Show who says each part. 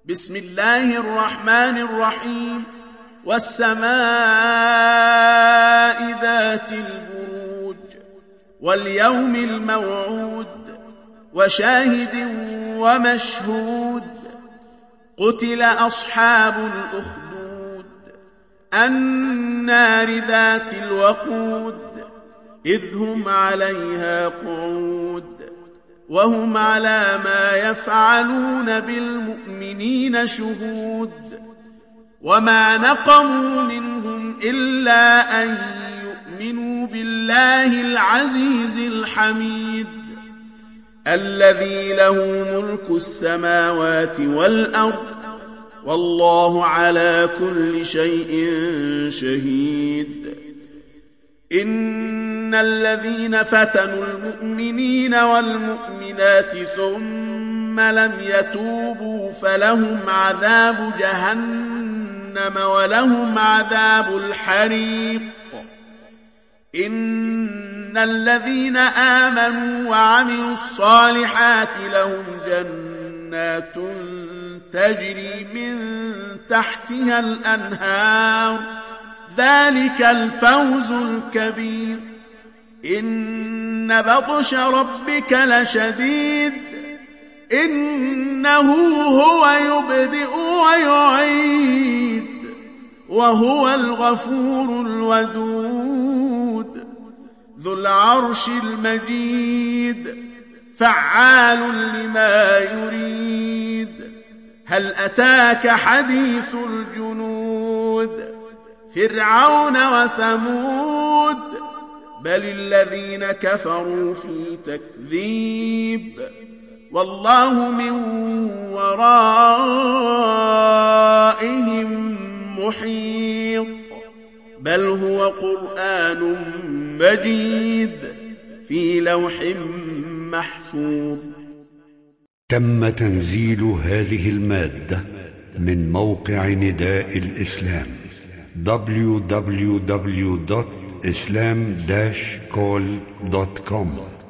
Speaker 1: بسم الله الرحمن الرحيم. والسماء ذات البروج واليوم الموعود وشاهد ومشهود. قتل أصحاب الأخدود النار ذات الوقود إذ هم عليها قعود وهم على ما يفعلون بالمؤمنين شهود. وما نقموا منهم إلا أن يؤمنوا بالله العزيز الحميد الذي له ملك السماوات والأرض والله على كل شيء شهيد. إن الذين فتنوا المؤمنين والمؤمنات ثم لم يتوبوا فلهم عذاب جهنم ولهم عذاب الحريق. إن الذين آمنوا وعملوا الصالحات لهم جنات تجري من تحتها الأنهار ذلك الفوز الكبير. إن بطش ربك لشديد إنه هو يبدئ ويعيد وهو الغفور الودود ذو العرش المجيد فعال لما يريد. هل أتاك حديث الجنود فرعون وثمود بل الذين كفروا في تكذيب والله من ورائهم محيط. بل هو قرآن مجيد في لوح محفوظ.
Speaker 2: تم تنزيل هذه المادة من موقع نداء الإسلام www.islam-call.com